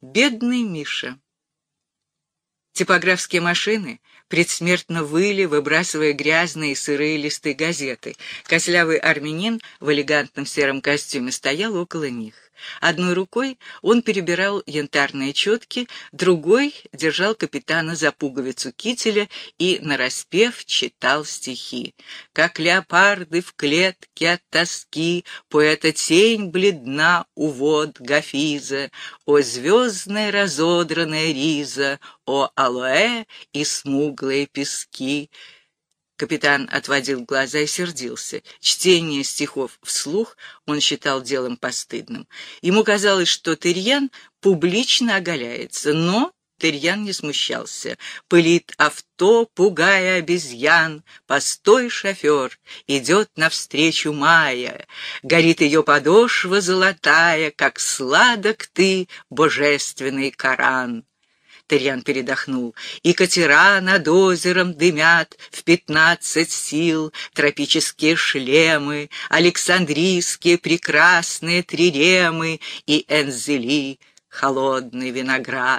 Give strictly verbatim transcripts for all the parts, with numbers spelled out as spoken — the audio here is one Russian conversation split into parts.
Бедный Миша. Типографские машины предсмертно выли, выбрасывая грязные и сырые листы газеты. Костлявый армянин в элегантном сером костюме стоял около них. Одной рукой он перебирал янтарные четки, другой держал капитана за пуговицу кителя и, нараспев, читал стихи. «Как леопарды в клетке от тоски, поэта тень бледна у вод Гафиза, о звездная разодранная риза, о алоэ и смуглые пески». Капитан отводил глаза и сердился. Чтение стихов вслух он считал делом постыдным. Ему казалось, что Тырьян публично оголяется, но Тырьян не смущался. Пылит авто, пугая обезьян. Постой, шофер, идет навстречу Майя. Горит ее подошва золотая, как сладок ты, божественный Коран. Тырьян передохнул. И катера над озером дымят в пятнадцать сил, тропические шлемы, александрийские прекрасные триремы и Энзели, холодный виноград.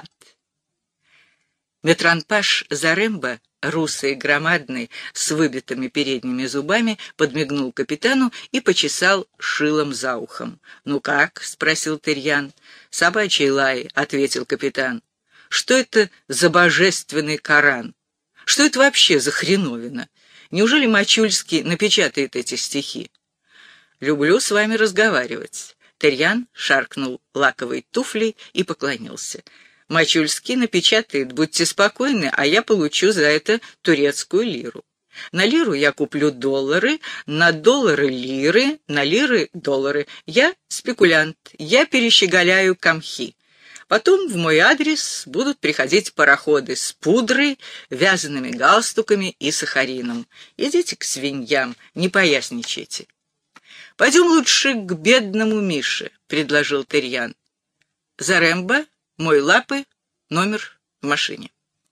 Метранпаш Заремба, русый, громадный, с выбитыми передними зубами, подмигнул капитану и почесал шилом за ухом. «Ну как?» — спросил Тырьян. «Собачий лай», — ответил капитан. «Что это за божественный Коран? Что это вообще за хреновина? Неужели Мачульский напечатает эти стихи?» «Люблю с вами разговаривать». Тырьян шаркнул лаковой туфлей и поклонился. «Мачульский напечатает, будьте спокойны, а я получу за это турецкую лиру. На лиру я куплю доллары, на доллары лиры, на лиры доллары. Я спекулянт, я перещеголяю камхи. Потом в мой адрес будут приходить пароходы с пудрой, вязаными галстуками и сахарином. Идите к свиньям, не поясничайте». «Пойдем лучше к бедному Мише», — предложил Тырьян. «Заремба, мой лапы, номер в машине».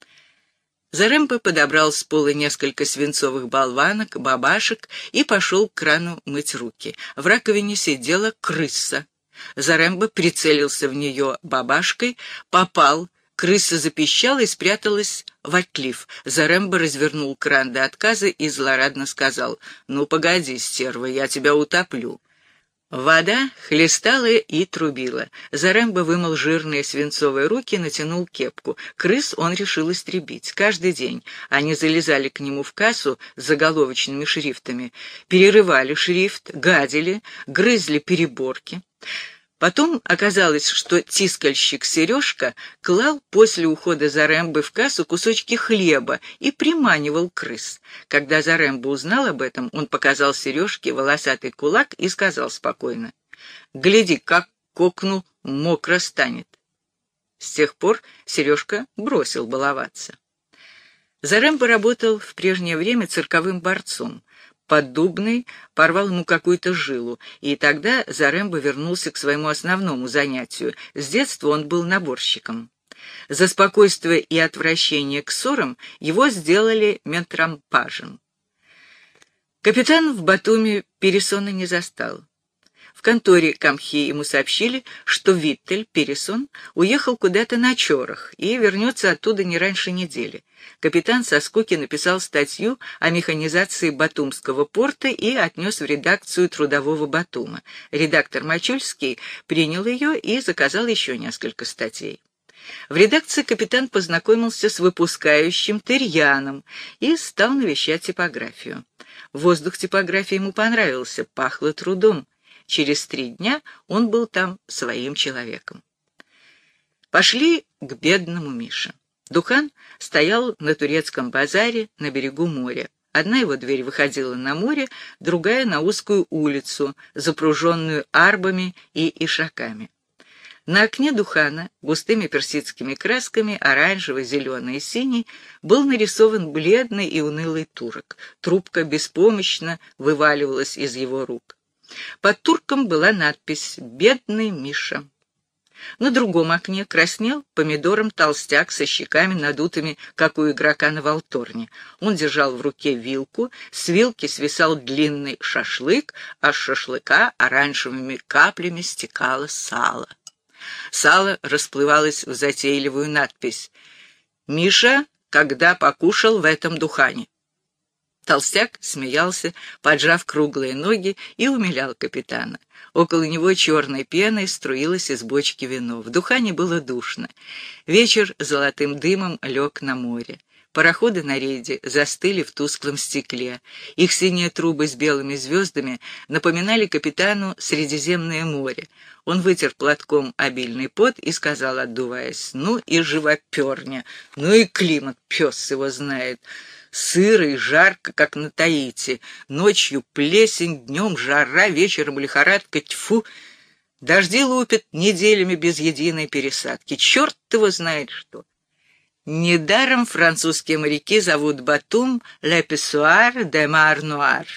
Заремба подобрал с пола несколько свинцовых болванок, бабашек и пошел к крану мыть руки. В раковине сидела крыса. Заремба прицелился в нее бабашкой, попал, крыса запищала и спряталась в отлив. Заремба развернул кран до отказа и злорадно сказал: «Ну, погоди, стерва, я тебя утоплю». Вода хлестала и трубила. Заремба вымыл жирные свинцовые руки, натянул кепку. Крыс он решил истребить. Каждый день они залезали к нему в кассу с заголовочными шрифтами, перерывали шрифт, гадили, грызли переборки. Потом оказалось, что тискальщик Сережка клал после ухода Зарембы в кассу кусочки хлеба и приманивал крыс. Когда Заремба узнал об этом, он показал Сережке волосатый кулак и сказал спокойно: «Гляди, как кокну, мокро станет». С тех пор Сережка бросил баловаться. Заремба работал в прежнее время цирковым борцом. Поддубный порвал ему какую-то жилу, и тогда Заремба вернулся к своему основному занятию. С детства он был наборщиком. За спокойствие и отвращение к ссорам его сделали метрампажем. Капитан в Батуми Пересона не застал. В конторе камхи ему сообщили, что Виттель Пересон уехал куда-то на чорах и вернется оттуда не раньше недели. Капитан со скуки написал статью о механизации Батумского порта и отнес в редакцию Трудового Батума. Редактор Мачульский принял ее и заказал еще несколько статей. В редакции капитан познакомился с выпускающим Тырьяном и стал навещать типографию. Воздух типографии ему понравился, пахло трудом. Через три дня он был там своим человеком. Пошли к бедному Мише. Духан стоял на турецком базаре на берегу моря. Одна его дверь выходила на море, другая — на узкую улицу, запруженную арбами и ишаками. На окне Духана густыми персидскими красками, оранжевый, зеленый и синий, был нарисован бледный и унылый турок. Трубка беспомощно вываливалась из его рук. Под турком была надпись «Бедный Миша». На другом окне краснел помидором толстяк со щеками надутыми, как у игрока на валторне. Он держал в руке вилку, с вилки свисал длинный шашлык, а с шашлыка оранжевыми каплями стекало сало. Сало расплывалось в затейливую надпись «Миша, когда покушал в этом духане». Толстяк смеялся, поджав круглые ноги, и умилял капитана. Около него черной пеной струилось из бочки вино. В духане было душно. Вечер золотым дымом лег на море. Пароходы на рейде застыли в тусклом стекле. Их синие трубы с белыми звездами напоминали капитану Средиземное море. Он вытер платком обильный пот и сказал, отдуваясь: «Ну и живоперня, ну и климат, пес его знает. Сыро и жарко, как на Таити. Ночью плесень, днем жара, вечером лихорадка. Тьфу! Дожди лупят неделями без единой пересадки. Черт его знает что!» Недаром французские моряки зовут Батум «Le Pissoir de Mar Noir».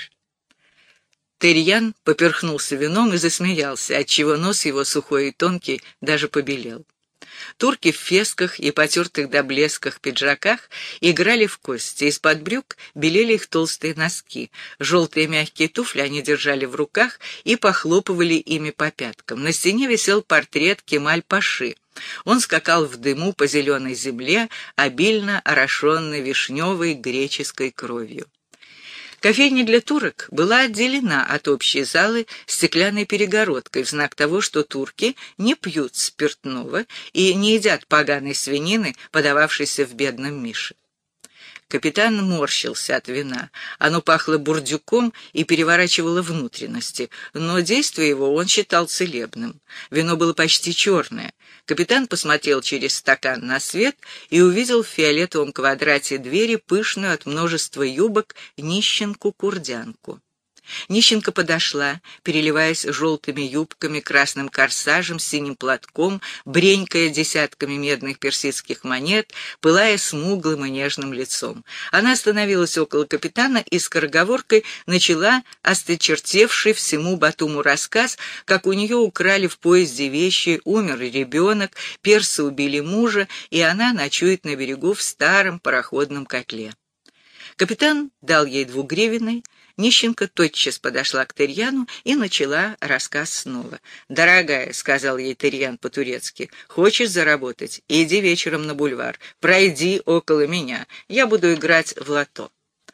Терьян поперхнулся вином и засмеялся, отчего нос его сухой и тонкий даже побелел. Турки в фесках и потертых до блесках пиджаках играли в кости, из-под брюк белели их толстые носки. Желтые мягкие туфли они держали в руках и похлопывали ими по пяткам. На стене висел портрет Кемаль-Паши. Он скакал в дыму по зеленой земле, обильно орошенной вишневой греческой кровью. Кофейня для турок была отделена от общей залы стеклянной перегородкой в знак того, что турки не пьют спиртного и не едят поганой свинины, подававшейся в бедном Мише. Капитан морщился от вина. Оно пахло бурдюком и переворачивало внутренности, но действие его он считал целебным. Вино было почти черное. Капитан посмотрел через стакан на свет и увидел в фиолетовом квадрате двери пышную от множества юбок нищенку-курдянку. Нищенка подошла, переливаясь желтыми юбками, красным корсажем, синим платком, бренькая десятками медных персидских монет, пылая смуглым и нежным лицом. Она остановилась около капитана и скороговоркой начала осточертевший всему Батуму рассказ, как у нее украли в поезде вещи, умер ребенок, персы убили мужа, и она ночует на берегу в старом пароходном котле. Капитан дал ей двугривенный. Нищенка тотчас подошла к Терьяну и начала рассказ снова. «Дорогая», — сказал ей Терьян по-турецки, — «хочешь заработать? Иди вечером на бульвар. Пройди около меня. Я буду играть в лото».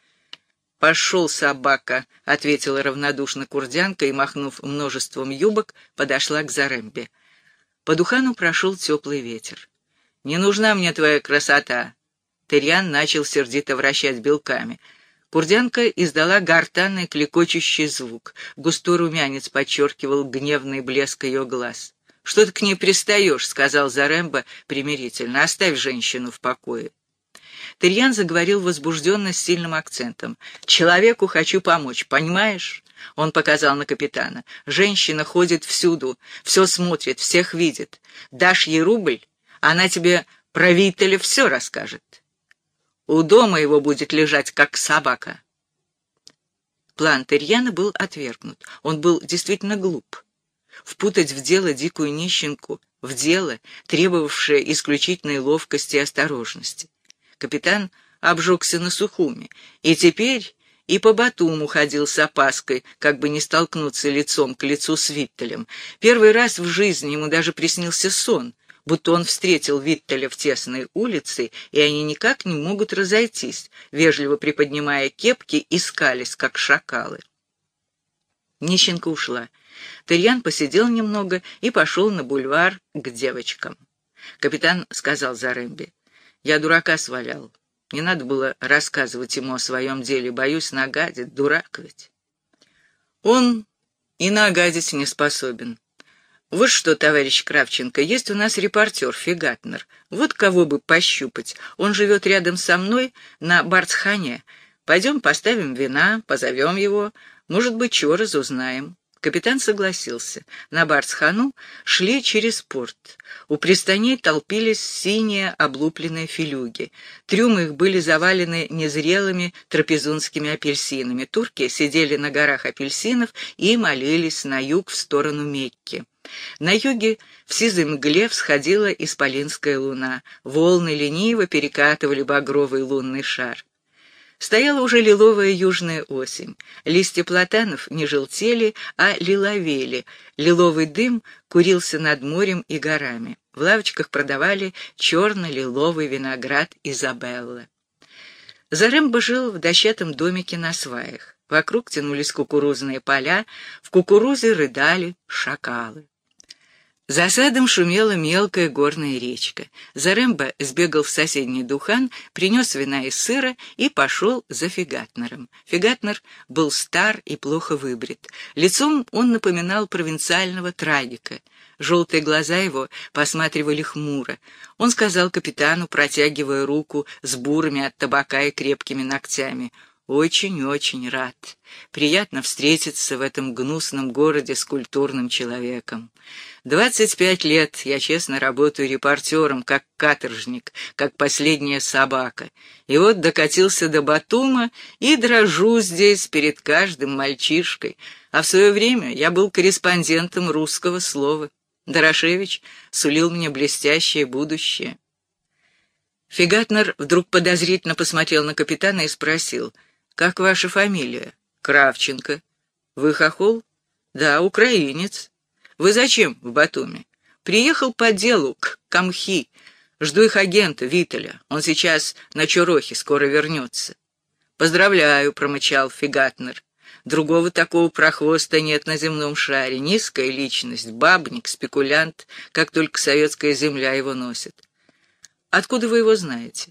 «Пошел, собака», — ответила равнодушно курдянка и, махнув множеством юбок, подошла к Зарембе. По духану прошел теплый ветер. «Не нужна мне твоя красота». Терьян начал сердито вращать белками. Курдянка издала гортанный клекочущий звук. Густой румянец подчеркивал гневный блеск ее глаз. «Что ты к ней пристаешь?» — сказал Зарембо примирительно. «Оставь женщину в покое». Терьян заговорил возбужденно с сильным акцентом. «Человеку хочу помочь, понимаешь?» Он показал на капитана. «Женщина ходит всюду, все смотрит, всех видит. Дашь ей рубль, она тебе про Виттеля все расскажет. У дома его будет лежать, как собака». План Терьяна был отвергнут. Он был действительно глуп. Впутать в дело дикую нищенку, в дело, требовавшее исключительной ловкости и осторожности. Капитан обжегся на Сухуми, и теперь и по Батуму ходил с опаской, как бы не столкнуться лицом к лицу с Виттелем. Первый раз в жизни ему даже приснился сон, будто он встретил Виттеля в тесной улице, и они никак не могут разойтись, вежливо приподнимая кепки и скались, как шакалы. Нищенка ушла. Терьян посидел немного и пошел на бульвар к девочкам. Капитан сказал Зарембе: «Я дурака свалял. Не надо было рассказывать ему о своем деле. Боюсь, нагадит. Дурак ведь». «Он и нагадить не способен. Вот что, товарищ Кравченко, есть у нас репортер Фигатнер. Вот кого бы пощупать. Он живет рядом со мной на Барцхане. Пойдем поставим вина, позовем его. Может быть, чего разузнаем». Капитан согласился. На Барцхану шли через порт. У пристаней толпились синие облупленные филюги. Трюмы их были завалены незрелыми трапезунскими апельсинами. Турки сидели на горах апельсинов и молились на юг в сторону Мекки. На юге в сизой мгле всходила исполинская луна. Волны лениво перекатывали багровый лунный шар. Стояла уже лиловая южная осень. Листья платанов не желтели, а лиловели. Лиловый дым курился над морем и горами. В лавочках продавали черно-лиловый виноград Изабелла. Зарембо жил в дощатом домике на сваях. Вокруг тянулись кукурузные поля, в кукурузе рыдали шакалы. За садом шумела мелкая горная речка. Зарембо сбегал в соседний духан, принес вина и сыра и пошел за Фигатнером. Фигатнер был стар и плохо выбрит. Лицом он напоминал провинциального трагика. Желтые глаза его посматривали хмуро. Он сказал капитану, протягивая руку с бурыми от табака и крепкими ногтями: «Очень-очень рад. Приятно встретиться в этом гнусном городе с культурным человеком. Двадцать пять лет я честно работаю репортером, как каторжник, как последняя собака. И вот докатился до Батума и дрожу здесь перед каждым мальчишкой. А в свое время я был корреспондентом «Русского слова». Дорошевич сулил мне блестящее будущее». Фигатнер вдруг подозрительно посмотрел на капитана и спросил: «Как ваша фамилия?» «Кравченко». «Вы хохол?» «Да, украинец». «Вы зачем в Батуми?» «Приехал по делу к Камхи. Жду их агента, Виталя. Он сейчас на Чорохе, скоро вернется». «Поздравляю», — промычал Фигатнер. «Другого такого прохвоста нет на земном шаре. Низкая личность, бабник, спекулянт, как только советская земля его носит». «Откуда вы его знаете?»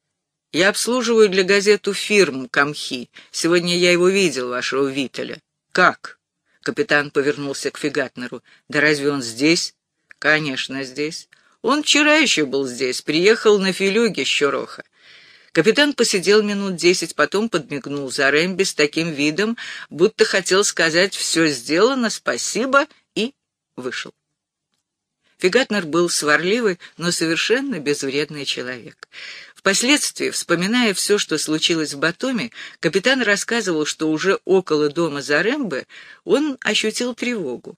«Я обслуживаю для газету фирму Камхи. Сегодня я его видел, вашего Виталя». «Как?» — капитан повернулся к Фигатнеру. «Да разве он здесь?» «Конечно, здесь. Он вчера еще был здесь, приехал на филюге с Чороха». Капитан посидел минут десять, потом подмигнул Зарембе с таким видом, будто хотел сказать «все сделано, спасибо», и вышел. Фигатнер был сварливый, но совершенно безвредный человек. Впоследствии, вспоминая все, что случилось в Батуми, капитан рассказывал, что уже около дома Зарембе он ощутил тревогу.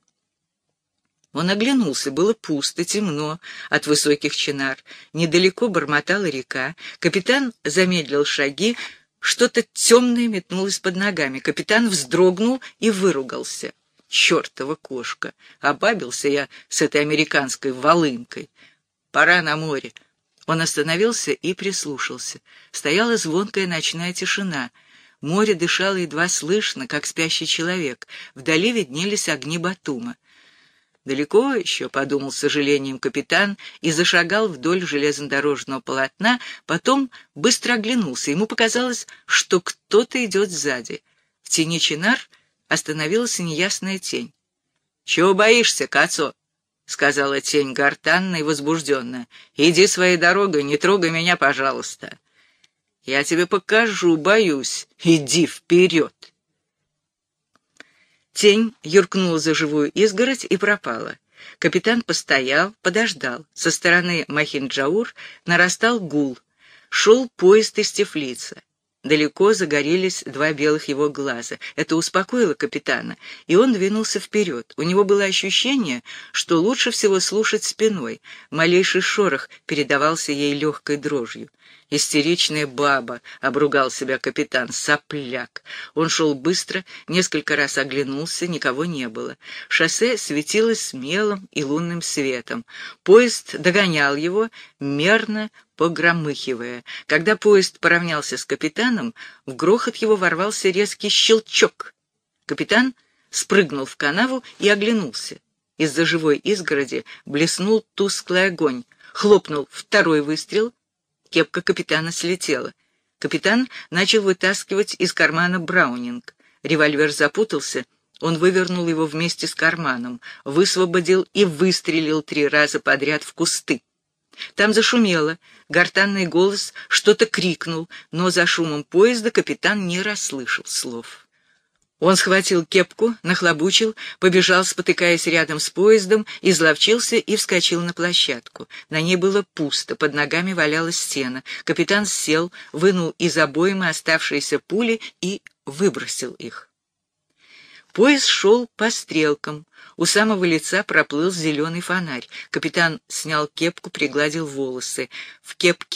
Он оглянулся, было пусто, темно от высоких чинар. Недалеко бормотала река. Капитан замедлил шаги, что-то темное метнулось под ногами. Капитан вздрогнул и выругался. «Чертова кошка! Обабился я с этой американской волынкой. Пора на море». Он остановился и прислушался. Стояла звонкая ночная тишина. Море дышало едва слышно, как спящий человек. Вдали виднелись огни Батума. «Далеко еще», — подумал с сожалением капитан и зашагал вдоль железнодорожного полотна, потом быстро оглянулся. Ему показалось, что кто-то идет сзади. В тени чинар остановилась неясная тень. «Чего боишься, Кацо?» — сказала тень гортанно и возбужденно. «Иди своей дорогой, не трогай меня, пожалуйста». «Я тебе покажу, боюсь. Иди вперед». Тень юркнула за живую изгородь и пропала. Капитан постоял, подождал. Со стороны Махинджаур нарастал гул. Шел поезд из Тифлиса. Далеко загорелись два белых его глаза. Это успокоило капитана, и он двинулся вперед. У него было ощущение, что лучше всего слушать спиной. Малейший шорох передавался ей легкой дрожью. «Истеричная баба», — обругал себя капитан, — «сопляк». Он шел быстро, несколько раз оглянулся, никого не было. Шоссе светилось смелым и лунным светом. Поезд догонял его, мерно погромыхивая. Когда поезд поравнялся с капитаном, в грохот его ворвался резкий щелчок. Капитан спрыгнул в канаву и оглянулся. Из-за живой изгороди блеснул тусклый огонь. Хлопнул второй выстрел. Кепка капитана слетела. Капитан начал вытаскивать из кармана браунинг. Револьвер запутался, он вывернул его вместе с карманом, высвободил и выстрелил три раза подряд в кусты. Там зашумело, гортанный голос что-то крикнул, но за шумом поезда капитан не расслышал слов. Он схватил кепку, нахлобучил, побежал, спотыкаясь рядом с поездом, изловчился и вскочил на площадку. На ней было пусто, под ногами валялась стена. Капитан сел, вынул из обоймы оставшиеся пули и выбросил их. Поезд шел по стрелкам. У самого лица проплыл зеленый фонарь. Капитан снял кепку, пригладил волосы. В кепке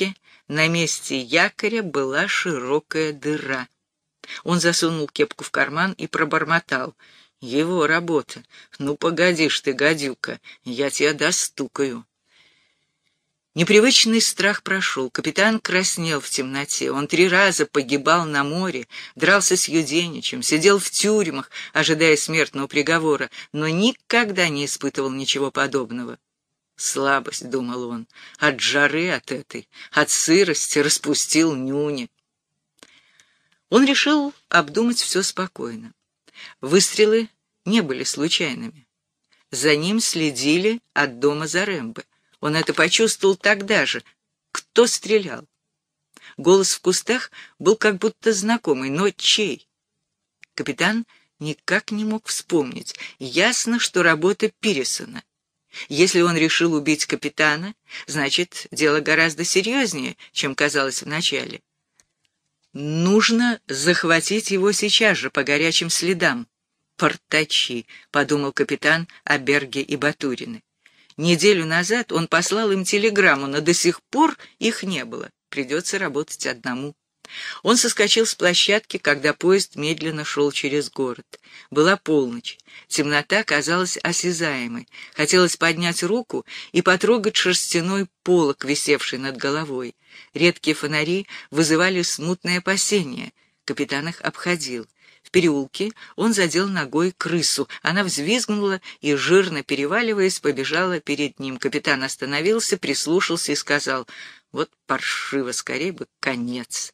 На месте якоря была широкая дыра. Он засунул кепку в карман и пробормотал: «Его работа. Ну, погодишь ты, гадюка, я тебя достукаю». Непривычный страх прошел. Капитан краснел в темноте. Он три раза погибал на море, дрался с Юденичем, сидел в тюрьмах, ожидая смертного приговора, но никогда не испытывал ничего подобного. «Слабость», — думал он, — «от жары от этой, от сырости распустил нюни». Он решил обдумать все спокойно. Выстрелы не были случайными. За ним следили от дома Зарэмбы. Он это почувствовал тогда же. Кто стрелял? Голос в кустах был как будто знакомый, но чей? Капитан никак не мог вспомнить. Ясно, что работа Пиресона. Если он решил убить капитана, значит, дело гораздо серьезнее, чем казалось вначале. Нужно захватить его сейчас же, по горячим следам. «Портачи», — подумал капитан о Берге и Батурине. Неделю назад он послал им телеграмму, но до сих пор их не было. Придется работать одному. Он соскочил с площадки, когда поезд медленно шел через город. Была полночь. Темнота казалась осязаемой. Хотелось поднять руку и потрогать шерстяной полог, висевший над головой. Редкие фонари вызывали смутное опасение. Капитан их обходил. В переулке он задел ногой крысу. Она взвизгнула и, жирно переваливаясь, побежала перед ним. Капитан остановился, прислушался и сказал: «Вот паршиво, скорее бы конец».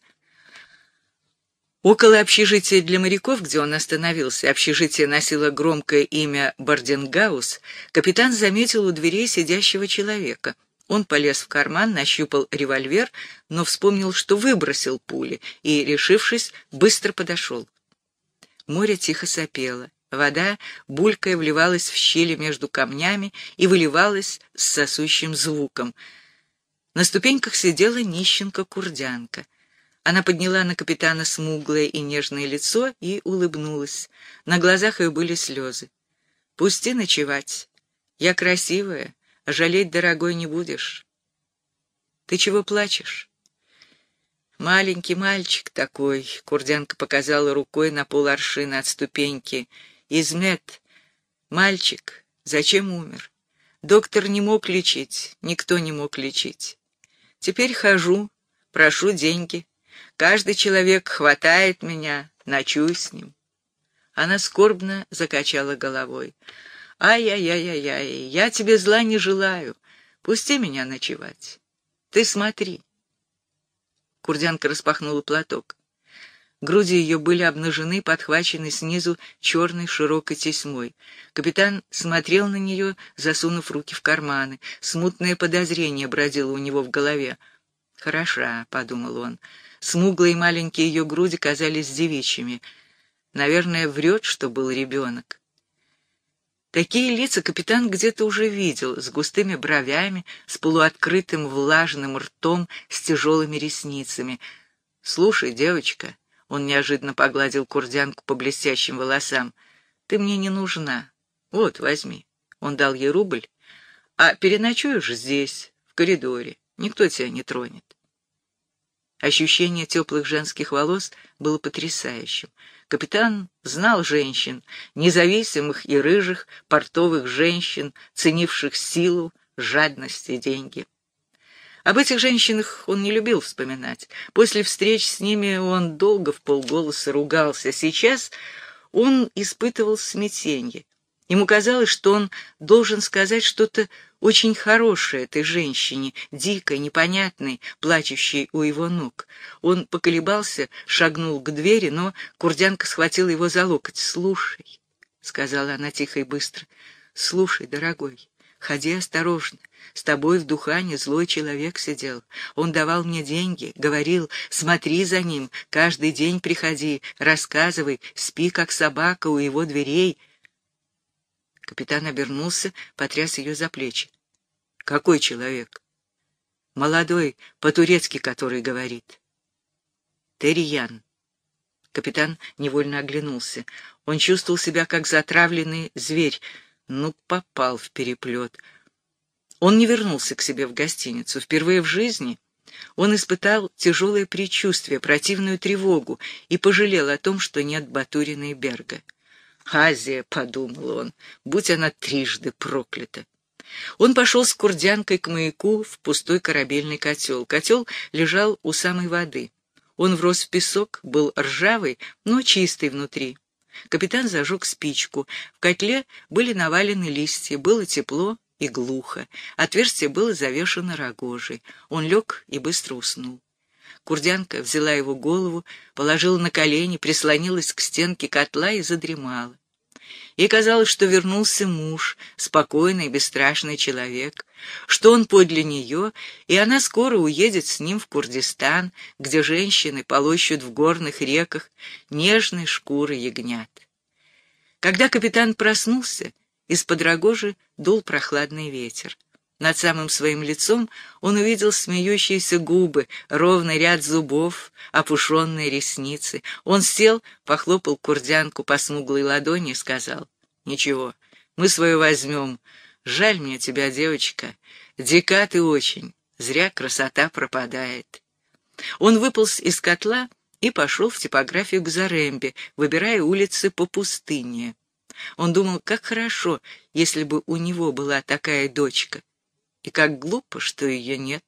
Около общежития для моряков, где он остановился, общежитие носило громкое имя Бордингаус, капитан заметил у дверей сидящего человека. Он полез в карман, нащупал револьвер, но вспомнил, что выбросил пули, и, решившись, быстро подошел. Море тихо сопело. Вода, булькая, вливалась в щели между камнями и выливалась с сосущим звуком. На ступеньках сидела нищенка-курдянка. Она подняла на капитана смуглое и нежное лицо и улыбнулась. На глазах ее были слезы. «Пусти ночевать. Я красивая, а жалеть, дорогой, не будешь». «Ты чего плачешь?» «Маленький мальчик такой», — курдянка показала рукой на поларшина от ступеньки. «Измет. Мальчик. Зачем умер? Доктор не мог лечить, никто не мог лечить. Теперь хожу, прошу деньги. Каждый человек хватает меня, ночую с ним». Она скорбно закачала головой. «Ай-яй-яй-яй, я тебе зла не желаю. Пусти меня ночевать. Ты смотри». Курдянка распахнула платок. Груди ее были обнажены, подхвачены снизу черной широкой тесьмой. Капитан смотрел на нее, засунув руки в карманы. Смутное подозрение бродило у него в голове. «Хороша», — подумал он. Смуглые маленькие ее груди казались девичьими. Наверное, врет, что был ребенок. Такие лица капитан где-то уже видел, с густыми бровями, с полуоткрытым влажным ртом, с тяжелыми ресницами. «Слушай, девочка», — он неожиданно погладил курдянку по блестящим волосам, — «ты мне не нужна. Вот, возьми». Он дал ей рубль. «А переночуешь здесь, в коридоре. Никто тебя не тронет». Ощущение теплых женских волос было потрясающим. Капитан знал женщин, независимых и рыжих, портовых женщин, ценивших силу, жадность и деньги. Об этих женщинах он не любил вспоминать. После встреч с ними он долго вполголоса ругался. Сейчас он испытывал смятение. Ему казалось, что он должен сказать что-то очень хорошее этой женщине, дикой, непонятной, плачущей у его ног. Он поколебался, шагнул к двери, но курдянка схватила его за локоть. «Слушай», — сказала она тихо и быстро, — «слушай, дорогой, ходи осторожно. С тобой в Духане злой человек сидел. Он давал мне деньги, говорил, смотри за ним, каждый день приходи, рассказывай, спи, как собака у его дверей». Капитан обернулся, потряс ее за плечи. «Какой человек?» «Молодой, по-турецки который говорит». «Терьян». Капитан невольно оглянулся. Он чувствовал себя, как затравленный зверь. Ну, попал в переплет. Он не вернулся к себе в гостиницу. Впервые в жизни Он испытал тяжелое предчувствие, противную тревогу и пожалел о том, что нет Батурина и Берга. «Азия», — подумал он, — «будь она трижды проклята». Он пошел с Курдянкой к маяку в пустой корабельный котел. Котел лежал у самой воды. Он врос в песок, был ржавый, но чистый внутри. Капитан зажег спичку. В котле были навалены листья, было тепло и глухо. Отверстие было завешено рогожей. Он лег и быстро уснул. Курдянка взяла его голову, положила на колени, прислонилась к стенке котла и задремала. Ей казалось, что вернулся муж, спокойный и бесстрашный человек, что он подле нее, и она скоро уедет с ним в Курдистан, где женщины полощут в горных реках нежной шкуры ягнят. Когда капитан проснулся, из-под рогожи дул прохладный ветер. Над самым своим лицом он увидел смеющиеся губы, ровный ряд зубов, опушенные ресницы. Он сел, похлопал Курдянку по смуглой ладони и сказал: «Ничего, мы свое возьмем. Жаль мне тебя, девочка. Дика ты очень. Зря красота пропадает». Он выполз из котла и пошел в типографию к Зарембе, выбирая улицы по пустыне. Он думал, как хорошо, если бы у него была такая дочка. И как глупо, что ее нет.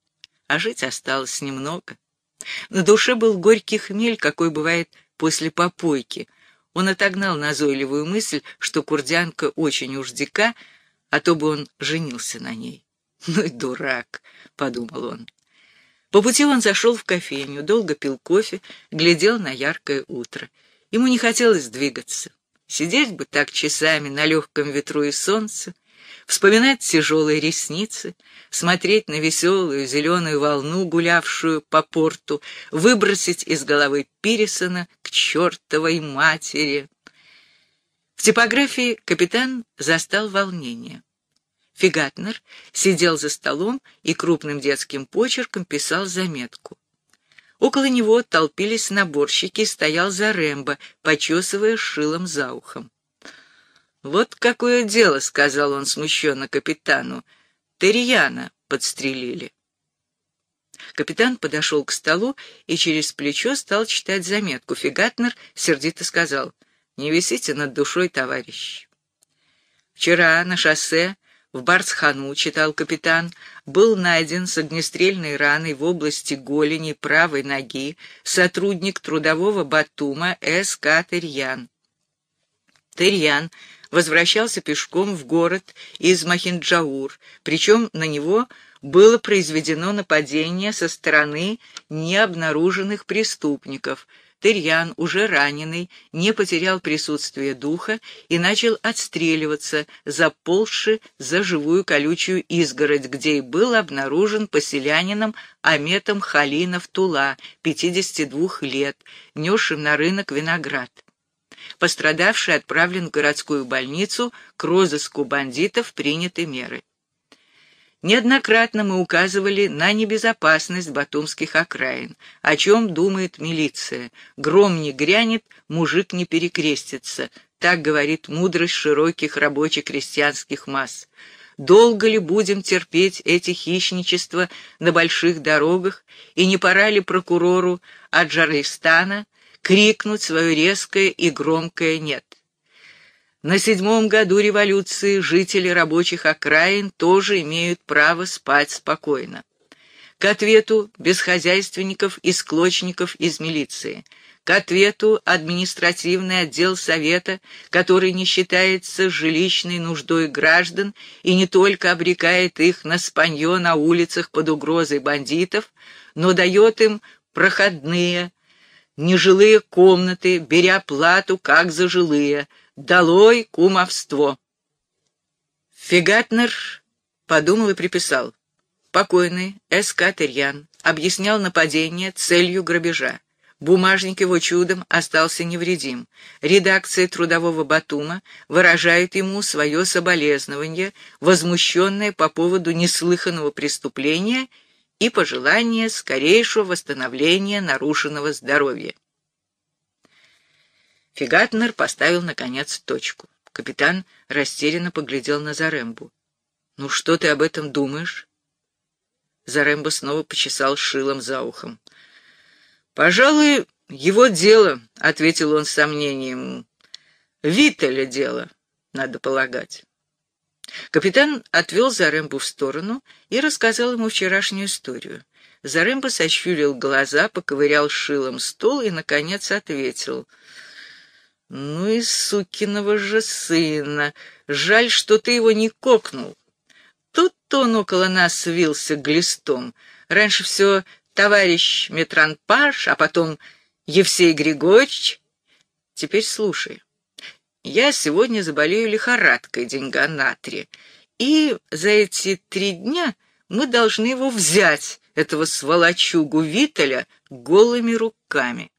А жить осталось немного. На душе был горький хмель, какой бывает после попойки. Он отогнал назойливую мысль, что Курдянка очень уж дика, а то бы он женился на ней. «Ну и дурак», — подумал он. По пути он зашел в кофейню, долго пил кофе, глядел на яркое утро. Ему не хотелось двигаться. Сидеть бы так часами на легком ветру и солнце, вспоминать тяжелые ресницы, смотреть на веселую зеленую волну, гулявшую по порту, выбросить из головы Пирисона к чертовой матери. В типографии капитан застал волнение. Фигатнер сидел за столом и крупным детским почерком писал заметку. Около него толпились наборщики, стоял Заремба, почесывая шилом за ухом. «Вот какое дело», — сказал он смущенно капитану. «Терьяна подстрелили». Капитан подошел к столу и через плечо стал читать заметку. Фигатнер сердито сказал: «Не висите над душой, товарищ». «Вчера на шоссе в Барцхану, — читал капитан, — был найден с огнестрельной раной в области голени правой ноги сотрудник трудового Батума С К Терьян. Терьян возвращался пешком в город из Махинджаур, причем на него было произведено нападение со стороны необнаруженных преступников. Терьян, уже раненый, не потерял присутствие духа и начал отстреливаться, заползши за живую колючую изгородь, где и был обнаружен поселянином Аметом Халинов Тула, пятидесяти двух лет, несшим на рынок виноград. Пострадавший отправлен в городскую больницу, к розыску бандитов приняты меры. Неоднократно мы указывали на небезопасность батумских окраин. О чем думает милиция? Гром не грянет, мужик не перекрестится. Так говорит мудрость широких рабоче-крестьянских масс. Долго ли будем терпеть эти хищничества на больших дорогах, и не пора ли прокурору Аджаристана крикнуть свое резкое и громкое «нет»? На седьмом году революции жители рабочих окраин тоже имеют право спать спокойно. К ответу бесхозяйственников и склочников из милиции. К ответу административный отдел совета, который не считается жилищной нуждой граждан и не только обрекает их на спанье на улицах под угрозой бандитов, но дает им проходные, нежилые комнаты, беря плату как за жилые. Долой кумовство. Фигатнер подумал и приписал: покойный С К Терьян объяснял нападение целью грабежа. Бумажник его чудом остался невредим. Редакция трудового Батума выражает ему свое соболезнование, возмущенное по поводу неслыханного преступления и пожелание скорейшего восстановления нарушенного здоровья. Фигатнер поставил, наконец, точку. Капитан растерянно поглядел на Зарембу. «Ну что ты об этом думаешь?» Заремба снова почесал шилом за ухом. «Пожалуй, его дело», — ответил он с сомнением. «Виталя дело, надо полагать». Капитан отвел Зарембу в сторону и рассказал ему вчерашнюю историю. Заремба сощурил глаза, поковырял шилом стол и, наконец, ответил. «Ну и сукиного же сына! Жаль, что ты его не кокнул. Тут-то он около нас свился глистом. Раньше все товарищ Метранпаш, а потом Евсей Григорьевич. Теперь слушай. Я сегодня заболею лихорадкой деньга на три, и за эти три дня мы должны его взять, этого сволочугу Виталя, голыми руками».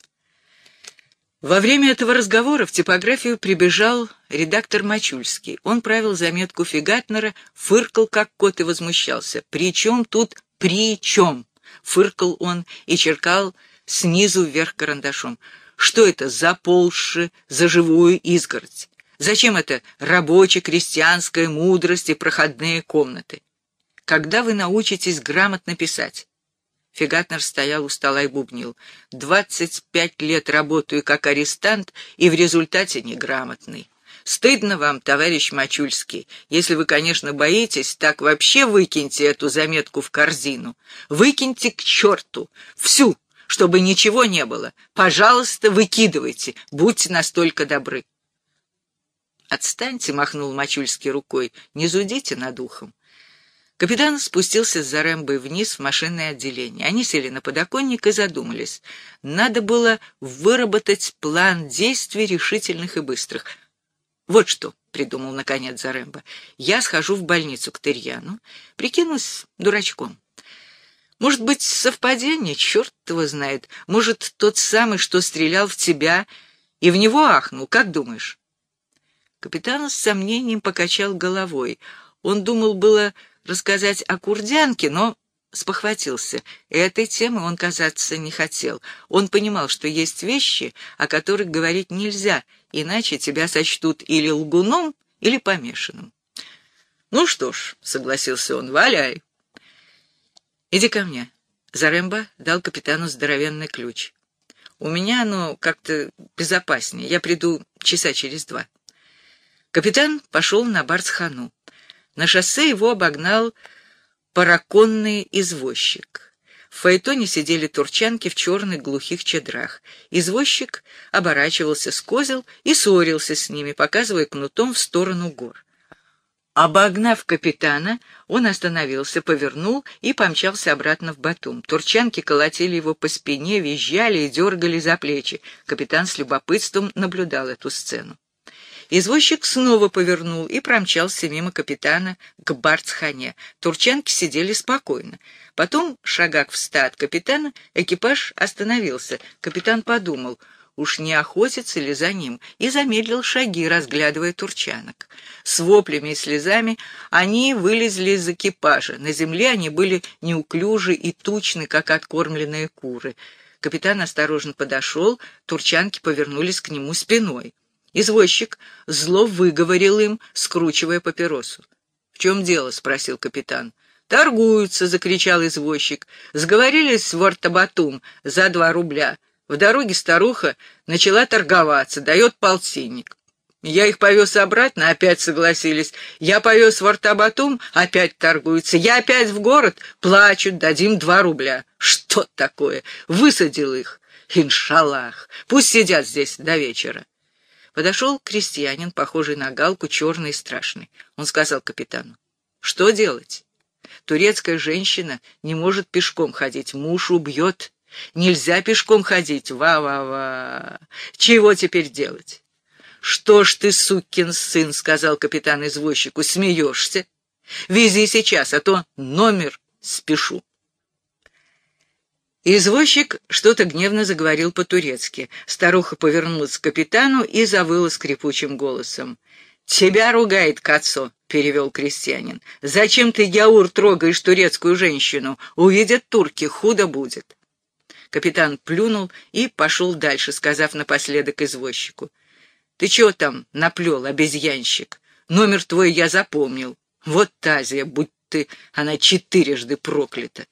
Во время этого разговора в типографию прибежал редактор Мачульский. Он правил заметку Фигатнера, фыркал как кот и возмущался. «При чем тут при чем?» — фыркал он и черкал снизу вверх карандашом. «Что это за полши, за живую изгородь? Зачем это рабоче-крестьянская мудрость и проходные комнаты? Когда вы научитесь грамотно писать?» Фигатнер стоял у стола и бубнил. «Двадцать пять лет работаю как арестант и в результате неграмотный. Стыдно вам, товарищ Мачульский. Если вы, конечно, боитесь, так вообще выкиньте эту заметку в корзину. Выкиньте к черту. Всю, чтобы ничего не было. Пожалуйста, выкидывайте. Будьте настолько добры». «Отстаньте», — махнул Мачульский рукой, — «не зудите над ухом». Капитан спустился с Зарембой вниз в машинное отделение. Они сели на подоконник и задумались. Надо было выработать план действий решительных и быстрых. «Вот что», — придумал наконец Заремба, — «я схожу в больницу к Терьяну, прикинусь дурачком. Может быть, совпадение, черт его знает. Может, тот самый, что стрелял в тебя, и в него ахнул, как думаешь?» Капитан с сомнением покачал головой. Он думал было рассказать о Курдянке, но спохватился. Этой темы он касаться не хотел. Он понимал, что есть вещи, о которых говорить нельзя, иначе тебя сочтут или лгуном, или помешанным. «Ну что ж», — согласился он, — «валяй». «Иди ко мне». Заремба дал капитану здоровенный ключ. «У меня оно как-то безопаснее. Я приду часа через два». Капитан пошел на Барцхану. На шоссе его обогнал параконный извозчик. В фаэтоне сидели турчанки в черных глухих чадрах. Извозчик оборачивался с козел и ссорился с ними, показывая кнутом в сторону гор. Обогнав капитана, он остановился, повернул и помчался обратно в Батум. Турчанки колотили его по спине, визжали и дергали за плечи. Капитан с любопытством наблюдал эту сцену. Извозчик снова повернул и промчался мимо капитана к Барцхане. Турчанки сидели спокойно. Потом, шагах в ста от капитана, экипаж остановился. Капитан подумал, уж не охотится ли за ним, и замедлил шаги, разглядывая турчанок. С воплями и слезами они вылезли из экипажа. На земле они были неуклюжи и тучны, как откормленные куры. Капитан осторожно подошел, турчанки повернулись к нему спиной. Извозчик зло выговорил им, скручивая папиросу. «В чем дело?» — спросил капитан. «Торгуются!» — закричал извозчик. «Сговорились в Ортабатум за два рубля. В дороге старуха начала торговаться, дает полтинник. Я их повез обратно, опять согласились. Я повез в Ортабатум, опять торгуются. Я опять в город, плачут, дадим два рубля. Что такое? Высадил их. Иншаллах! Пусть сидят здесь до вечера». Подошел крестьянин, похожий на галку, черный и страшный. Он сказал капитану: «Что делать? Турецкая женщина не может пешком ходить, муж убьет. Нельзя пешком ходить, ва-ва-ва. Чего теперь делать?» «Что ж ты, сукин сын, — сказал капитан извозчику, — смеешься? Вези сейчас, а то номер спешу». Извозчик что-то гневно заговорил по-турецки. Старуха повернулась к капитану и завыла скрипучим голосом. «Тебя ругает Кацо», — перевел крестьянин. «Зачем ты, Яур, трогаешь турецкую женщину? Увидят турки, худо будет». Капитан плюнул и пошел дальше, сказав напоследок извозчику: «Ты чего там наплел, обезьянщик? Номер твой я запомнил. Вот тазия, будь ты, она четырежды проклята.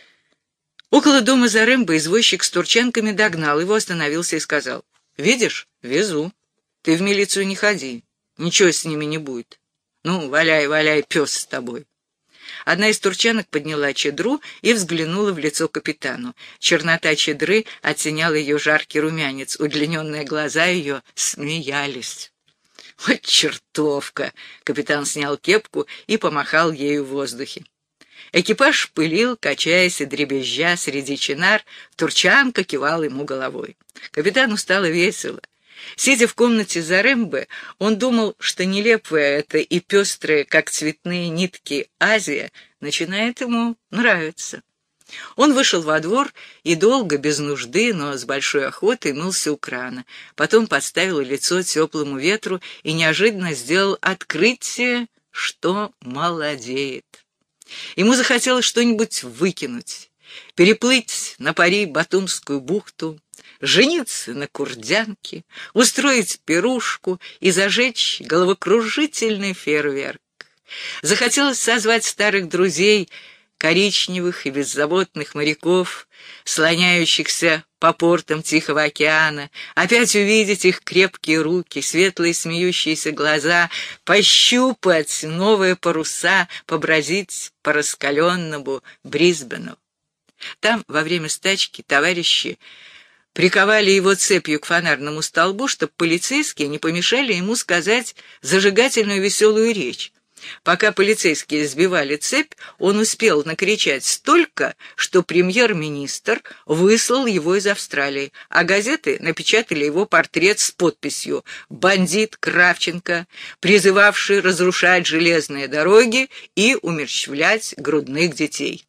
Около дома Зарембо извозчик с турчанками догнал его, остановился и сказал: «Видишь, везу. Ты в милицию не ходи, ничего с ними не будет. Ну, валяй, валяй, пес с тобой». Одна из турчанок подняла чедру и взглянула в лицо капитану. Чернота чедры оттеняла ее жаркий румянец, удлиненные глаза ее смеялись. «Вот чертовка!» — капитан снял кепку и помахал ею в воздухе. Экипаж пылил, качаясь и дребезжа среди чинар, турчанка кивала ему головой. Капитану стало весело. Сидя в комнате Зарембо, он думал, что нелепая эта и пестрая, как цветные нитки, Азия начинает ему нравиться. Он вышел во двор и долго, без нужды, но с большой охотой мылся у крана. Потом подставил лицо теплому ветру и неожиданно сделал открытие, что молодеет. Ему захотелось что-нибудь выкинуть, переплыть на пари Батумскую бухту, жениться на курдянке, устроить пирушку и зажечь головокружительный фейерверк. Захотелось созвать старых друзей, коричневых и беззаботных моряков, слоняющихся по портам Тихого океана, опять увидеть их крепкие руки, светлые смеющиеся глаза, пощупать новые паруса, побродить по раскаленному Брисбену. Там, во время стачки, товарищи приковали его цепью к фонарному столбу, чтобы полицейские не помешали ему сказать зажигательную веселую речь. Пока полицейские сбивали цепь, он успел накричать столько, что премьер-министр выслал его из Австралии, а газеты напечатали его портрет с подписью «Бандит Кравченко, призывавший разрушать железные дороги и умерщвлять грудных детей».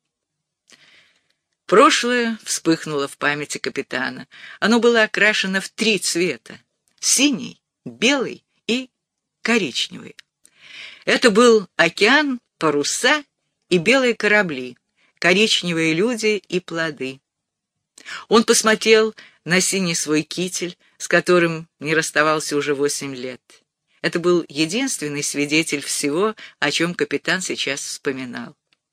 Прошлое вспыхнуло в памяти капитана. Оно было окрашено в три цвета — синий, белый и коричневый. Это был океан, паруса и белые корабли, коричневые люди и плоды. Он посмотрел на синий свой китель, с которым не расставался уже восемь лет. Это был единственный свидетель всего, о чем капитан сейчас вспоминал.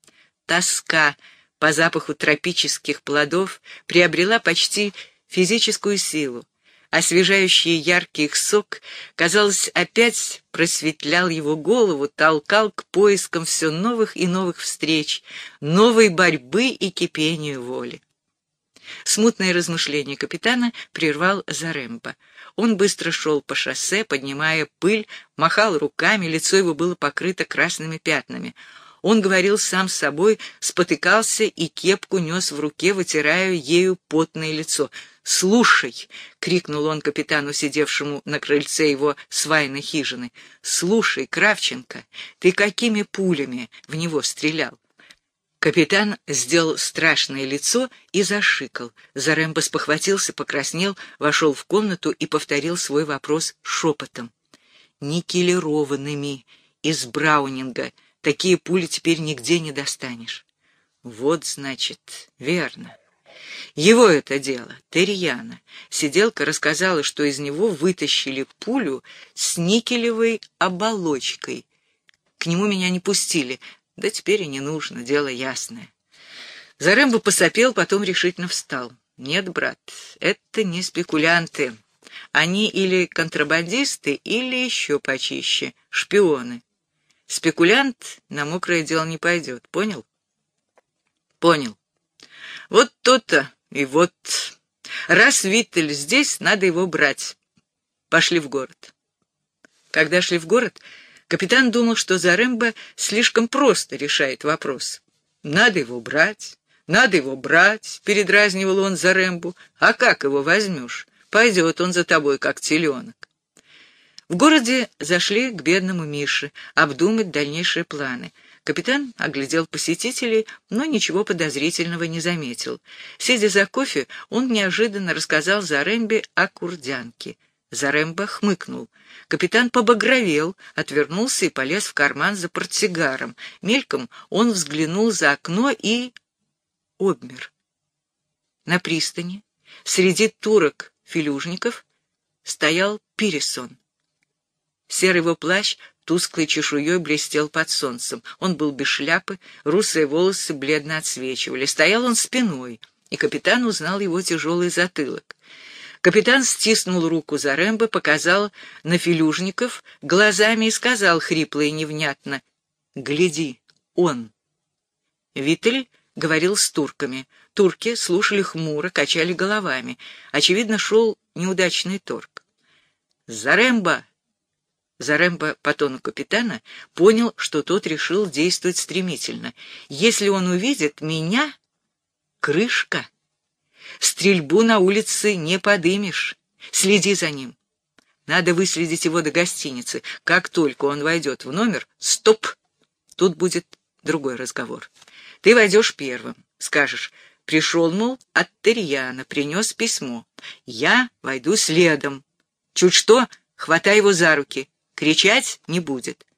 Тоска по запаху тропических плодов приобрела почти физическую силу. Освежающий яркий их сок, казалось, опять просветлял его голову, толкал к поискам все новых и новых встреч, новой борьбы и кипению воли. Смутное размышление капитана прервал Зарембо. Он быстро шел по шоссе, поднимая пыль, махал руками, лицо его было покрыто красными пятнами. Он говорил сам с собой, спотыкался и кепку нес в руке, вытирая ею потное лицо. «Слушай!» — крикнул он капитану, сидевшему на крыльце его свайной хижины. «Слушай, Кравченко, ты какими пулями в него стрелял?» Капитан сделал страшное лицо и зашикал. Зарембо спохватился, покраснел, вошел в комнату и повторил свой вопрос шепотом. «Никелированными, из Браунинга. Такие пули теперь нигде не достанешь». «Вот, значит, верно. Его это дело, Терьяна. Сиделка рассказала, что из него вытащили пулю с никелевой оболочкой. К нему меня не пустили. Да теперь и не нужно, дело ясное». Зарембо посопел, потом решительно встал. «Нет, брат, это не спекулянты. Они или контрабандисты, или еще почище, шпионы. Спекулянт на мокрое дело не пойдет, понял?» «Понял. Вот то-то и вот. Раз Виттель здесь, надо его брать. Пошли в город». Когда шли в город, капитан думал, что Зарембо слишком просто решает вопрос. «Надо его брать, надо его брать», — передразнивал он Зарембо. «А как его возьмешь? Пойдет он за тобой, как теленок». В городе зашли к бедному Мише обдумать дальнейшие планы. Капитан оглядел посетителей, но ничего подозрительного не заметил. Сидя за кофе, он неожиданно рассказал Зарембе о курдянке. Зарембо хмыкнул. Капитан побагровел, отвернулся и полез в карман за портсигаром. Мельком он взглянул за окно и обмер. На пристани, среди турок-филюжников, стоял Пирисон. Серый его плащ тусклой чешуей блестел под солнцем. Он был без шляпы, русые волосы бледно отсвечивали. Стоял он спиной, и капитан узнал его тяжелый затылок. Капитан стиснул руку Зарембо, показал на Филюжников глазами и сказал хрипло и невнятно: «Гляди, он». Виттель говорил с турками. Турки слушали хмуро, качали головами. Очевидно, шел неудачный торг. «Зарембо!» Зарембо по тону капитана понял, что тот решил действовать стремительно. «Если он увидит меня, крышка. Стрельбу на улице не подымешь. Следи за ним. Надо выследить его до гостиницы. Как только он войдет в номер, стоп! Тут будет другой разговор. Ты войдешь первым. Скажешь: пришел, мол, от Терьяна, принес письмо. Я войду следом. Чуть что, хватай его за руки. Кричать не будет».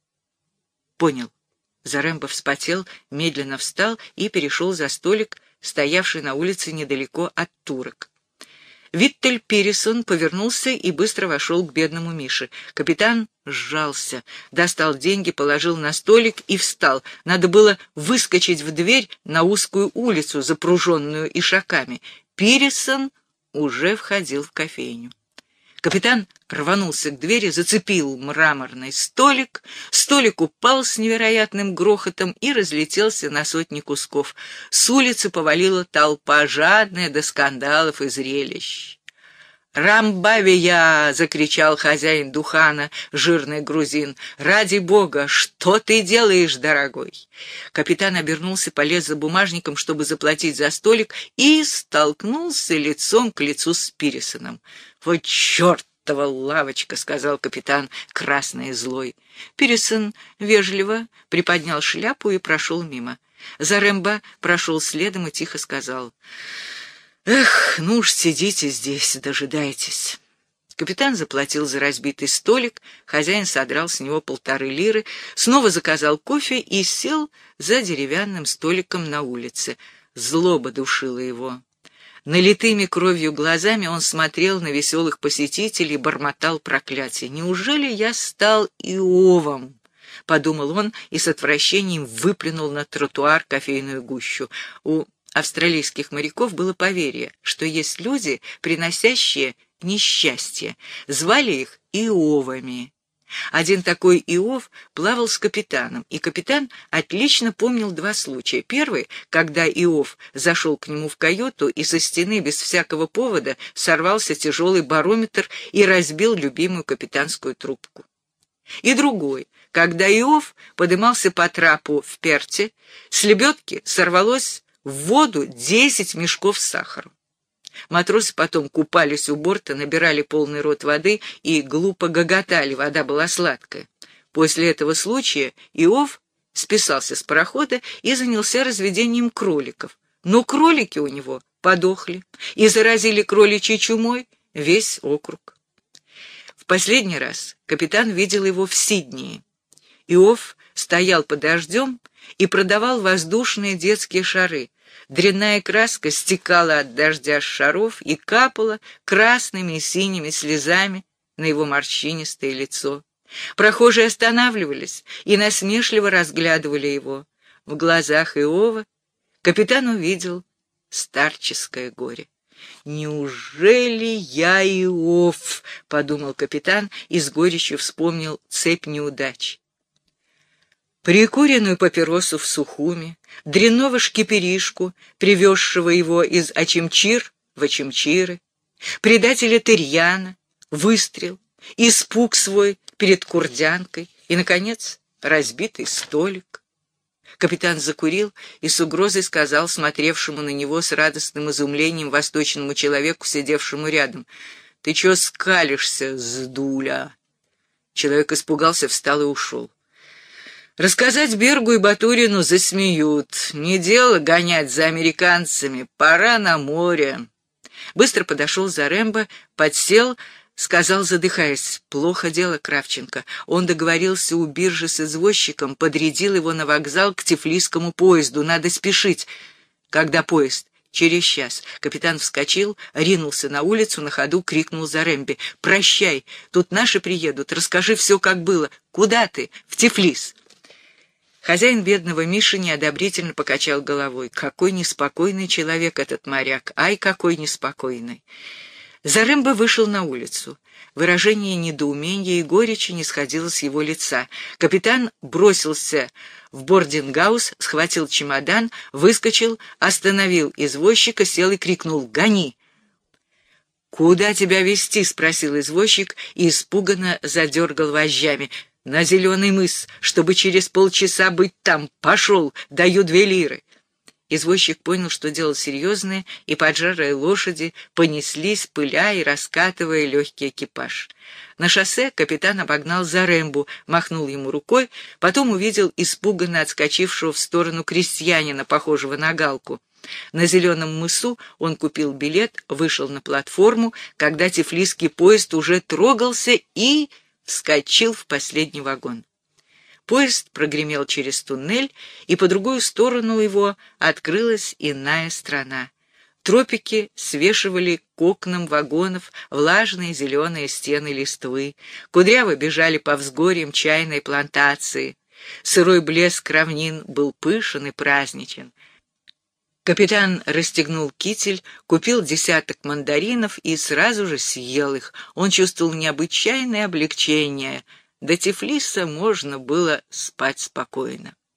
Понял. Зарембо вспотел, медленно встал и перешел за столик, стоявший на улице недалеко от турок. Виттель Пирисон повернулся и быстро вошел к бедному Мише. Капитан сжался, достал деньги, положил на столик и встал. Надо было выскочить в дверь на узкую улицу, запруженную ишаками. Пирисон уже входил в кофейню. Капитан рванулся к двери, зацепил мраморный столик. Столик упал с невероятным грохотом и разлетелся на сотни кусков. С улицы повалила толпа, жадная до скандалов и зрелищ. «Рамбавия!» — закричал хозяин Духана, жирный грузин. «Ради бога, что ты делаешь, дорогой?» Капитан обернулся, полез за бумажником, чтобы заплатить за столик, и столкнулся лицом к лицу с Пирисоном. «Вот чертова лавочка!» — сказал капитан, красный и злой. Пирисон вежливо приподнял шляпу и прошел мимо. Зарембо прошел следом и тихо сказал: «Эх, ну уж сидите здесь, дожидайтесь». Капитан заплатил за разбитый столик, хозяин содрал с него полторы лиры, снова заказал кофе и сел за деревянным столиком на улице. Злоба душила его. Налитыми кровью глазами он смотрел на веселых посетителей и бормотал проклятие. «Неужели я стал Иовом?» — подумал он и с отвращением выплюнул на тротуар кофейную гущу. У австралийских моряков было поверье, что есть люди, приносящие несчастье. Звали их Иовами. Один такой Иов плавал с капитаном, и капитан отлично помнил два случая. Первый, когда Иов зашел к нему в каюту, и со стены без всякого повода сорвался тяжелый барометр и разбил любимую капитанскую трубку. И другой, когда Иов подымался по трапу в Перте, с лебедки сорвалось в воду десять мешков с сахаром. Матросы потом купались у борта, набирали полный рот воды и глупо гоготали, вода была сладкая. После этого случая Иов списался с парохода и занялся разведением кроликов. Но кролики у него подохли и заразили кроличьей чумой весь округ. В последний раз капитан видел его в Сиднее. Иов стоял под дождем и продавал воздушные детские шары. Дрянная краска стекала от дождя с шаров и капала красными и синими слезами на его морщинистое лицо. Прохожие останавливались и насмешливо разглядывали его. В глазах Иова капитан увидел старческое горе. «Неужели я Иов?» — подумал капитан и с горечью вспомнил цепь неудач. Прикуренную папиросу в Сухуми, дрянного шкиперишку, привезшего его из Очимчир в Очимчиры, предателя Терьяна, выстрел, испуг свой перед курдянкой и, наконец, разбитый столик. Капитан закурил и с угрозой сказал смотревшему на него с радостным изумлением восточному человеку, сидевшему рядом: «Ты чё скалишься, сдуля?» Человек испугался, встал и ушел. Рассказать Бергу и Батурину засмеют. Не дело гонять за американцами, пора на море. Быстро подошел Зарембо, подсел, сказал, задыхаясь: «Плохо дело, Кравченко». Он договорился у биржи с извозчиком, подрядил его на вокзал к Тифлисскому поезду. Надо спешить. Когда поезд? Через час капитан вскочил, ринулся на улицу, на ходу крикнул Зарэмбе: «Прощай, тут наши приедут, расскажи все, как было. Куда ты? В Тифлис». Хозяин бедного Миши неодобрительно покачал головой. Какой неспокойный человек этот моряк, ай, какой неспокойный. Зарэмбе вышел на улицу. Выражение недоумения и горечи не сходило с его лица. Капитан бросился в бордингаус, схватил чемодан, выскочил, остановил извозчика, сел и крикнул: «Гони!» «Куда тебя везти?» — спросил извозчик и испуганно задергал вожжами. «На Зеленый мыс, чтобы через полчаса быть там. Пошел, даю две лиры». Извозчик понял, что дело серьезное, и поджарые лошади понеслись, пыля и раскатывая легкий экипаж. На шоссе капитан обогнал Зарэмбу, махнул ему рукой, потом увидел испуганно отскочившего в сторону крестьянина, похожего на Галку. На Зеленом мысу он купил билет, вышел на платформу, когда тифлисский поезд уже трогался, и вскочил в последний вагон. Поезд прогремел через туннель, и по другую сторону его открылась иная страна. Тропики свешивали к окнам вагонов влажные зеленые стены листвы, кудряво бежали по взгорьям чайной плантации. Сырой блеск равнин был пышен и праздничен. Капитан расстегнул китель, купил десяток мандаринов и сразу же съел их. Он чувствовал необычайное облегчение. До Тифлиса можно было спать спокойно.